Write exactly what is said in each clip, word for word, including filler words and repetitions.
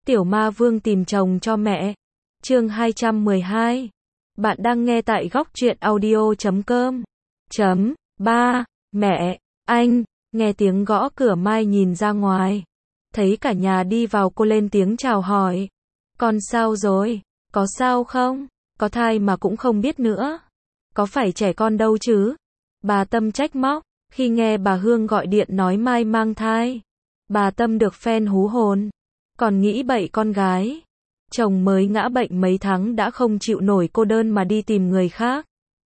Tiểu ma vương tìm chồng cho mẹ. Chương hai trăm mười hai. Bạn đang nghe tại góc truyện audio chấm com. Chấm. ba. Mẹ, anh, nghe tiếng gõ cửa Mai nhìn ra ngoài. Thấy cả nhà đi vào cô lên tiếng chào hỏi. Con sao rồi? Có sao không? Có thai mà cũng không biết nữa. Có phải trẻ con đâu chứ? Bà Tâm trách móc, khi nghe bà Hương gọi điện nói Mai mang thai. Bà Tâm được phen hú hồn. Còn nghĩ bậy con gái. Chồng mới ngã bệnh mấy tháng đã không chịu nổi cô đơn mà đi tìm người khác.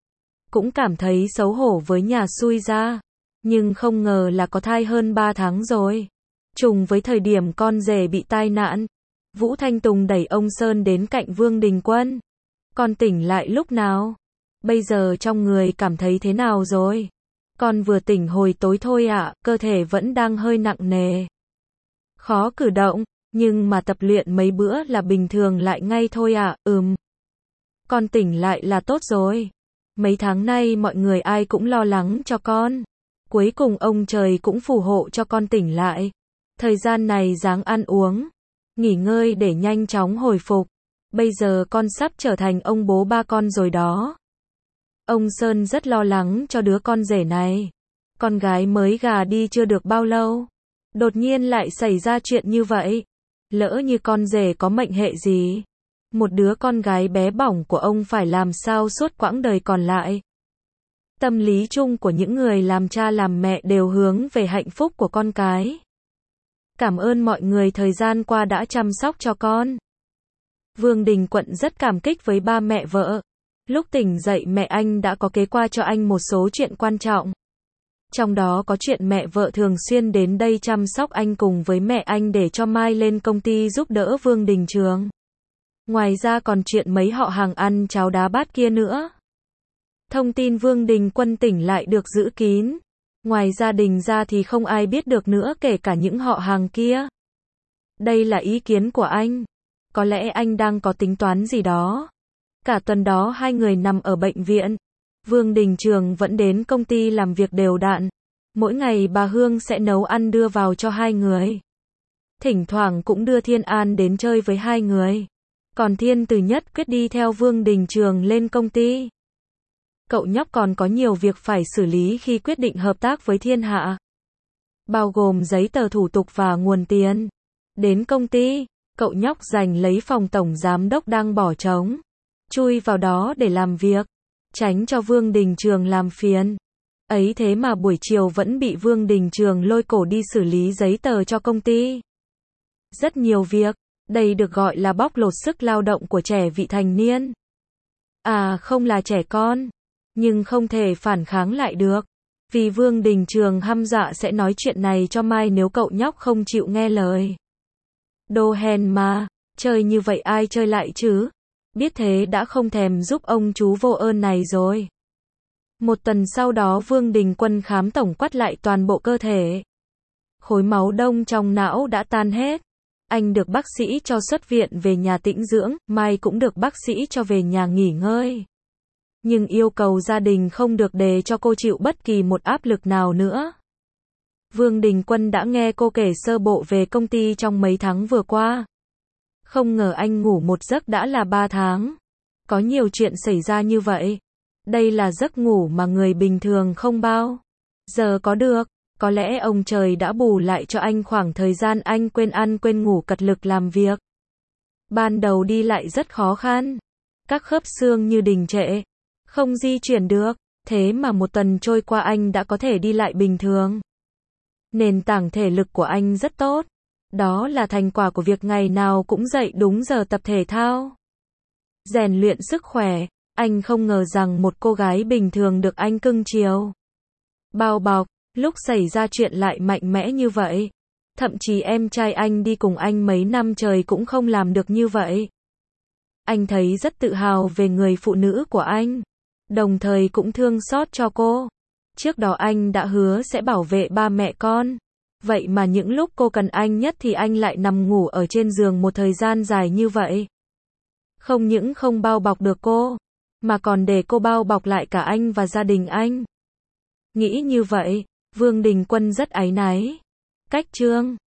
Cũng cảm thấy xấu hổ với nhà xui ra. Nhưng không ngờ là có thai hơn ba tháng rồi. Trùng với thời điểm con rể bị tai nạn. Vũ Thanh Tùng đẩy ông Sơn đến cạnh Vương Đình Quân. Con tỉnh lại lúc nào? Bây giờ trong người cảm thấy thế nào rồi? Con vừa tỉnh hồi tối thôi ạ, cơ thể vẫn đang hơi nặng nề. Khó cử động, nhưng mà tập luyện mấy bữa là bình thường lại ngay thôi ạ, ừm. Con tỉnh lại là tốt rồi. Mấy tháng nay mọi người ai cũng lo lắng cho con. Cuối cùng ông trời cũng phù hộ cho con tỉnh lại. Thời gian này ráng ăn uống, nghỉ ngơi để nhanh chóng hồi phục. Bây giờ con sắp trở thành ông bố ba con rồi đó. Ông Sơn rất lo lắng cho đứa con rể này. Con gái mới gà đi chưa được bao lâu. Đột nhiên lại xảy ra chuyện như vậy. Lỡ như con rể có mệnh hệ gì. Một đứa con gái bé bỏng của ông phải làm sao suốt quãng đời còn lại. Tâm lý chung của những người làm cha làm mẹ đều hướng về hạnh phúc của con cái. Cảm ơn mọi người thời gian qua đã chăm sóc cho con. Vương Đình Quận rất cảm kích với ba mẹ vợ. Lúc tỉnh dậy mẹ anh đã có kế qua cho anh một số chuyện quan trọng. Trong đó có chuyện mẹ vợ thường xuyên đến đây chăm sóc anh cùng với mẹ anh để cho Mai lên công ty giúp đỡ Vương Đình Trường. Ngoài ra còn chuyện mấy họ hàng ăn cháo đá bát kia nữa. Thông tin Vương Đình Quân tỉnh lại được giữ kín. Ngoài gia đình ra thì không ai biết được nữa kể cả những họ hàng kia. Đây là ý kiến của anh. Có lẽ anh đang có tính toán gì đó. Cả tuần đó hai người nằm ở bệnh viện. Vương Đình Trường vẫn đến công ty làm việc đều đặn. Mỗi ngày bà Hương sẽ nấu ăn đưa vào cho hai người. Thỉnh thoảng cũng đưa Thiên An đến chơi với hai người. Còn Thiên Từ nhất quyết đi theo Vương Đình Trường lên công ty. Cậu nhóc còn có nhiều việc phải xử lý khi quyết định hợp tác với Thiên Hạ. Bao gồm giấy tờ thủ tục và nguồn tiền. Đến công ty, cậu nhóc giành lấy phòng tổng giám đốc đang bỏ trống. Chui vào đó để làm việc. Tránh cho Vương Đình Trường làm phiền. Ấy thế mà buổi chiều vẫn bị Vương Đình Trường lôi cổ đi xử lý giấy tờ cho công ty. Rất nhiều việc. Đây được gọi là bóc lột sức lao động của trẻ vị thành niên. À không là trẻ con. Nhưng không thể phản kháng lại được. Vì Vương Đình Trường hăm dọa sẽ nói chuyện này cho Mai nếu cậu nhóc không chịu nghe lời. Đồ hèn mà. Chơi như vậy ai chơi lại chứ? Biết thế đã không thèm giúp ông chú vô ơn này rồi. Một tuần sau đó Vương Đình Quân khám tổng quát lại toàn bộ cơ thể. Khối máu đông trong não đã tan hết. Anh được bác sĩ cho xuất viện về nhà tĩnh dưỡng, Mai cũng được bác sĩ cho về nhà nghỉ ngơi. Nhưng yêu cầu gia đình không được để cho cô chịu bất kỳ một áp lực nào nữa. Vương Đình Quân đã nghe cô kể sơ bộ về công ty trong mấy tháng vừa qua. Không ngờ anh ngủ một giấc đã là ba tháng. Có nhiều chuyện xảy ra như vậy. Đây là giấc ngủ mà người bình thường không bao giờ có được. Có lẽ ông trời đã bù lại cho anh khoảng thời gian anh quên ăn quên ngủ cật lực làm việc. Ban đầu đi lại rất khó khăn. Các khớp xương như đình trệ. Không di chuyển được. Thế mà một tuần trôi qua anh đã có thể đi lại bình thường. Nền tảng thể lực của anh rất tốt. Đó là thành quả của việc ngày nào cũng dậy đúng giờ tập thể thao. Rèn luyện sức khỏe. Anh không ngờ rằng một cô gái bình thường được anh cưng chiều. Bao bọc. Lúc xảy ra chuyện lại mạnh mẽ như vậy. Thậm chí em trai anh đi cùng anh mấy năm trời cũng không làm được như vậy. Anh thấy rất tự hào về người phụ nữ của anh. Đồng thời cũng thương xót cho cô. Trước đó anh đã hứa sẽ bảo vệ ba mẹ con. Vậy mà những lúc cô cần anh nhất thì anh lại nằm ngủ ở trên giường một thời gian dài như vậy. Không những không bao bọc được cô, mà còn để cô bao bọc lại cả anh và gia đình anh. Nghĩ như vậy, Vương Đình Quân rất áy náy. Cách chương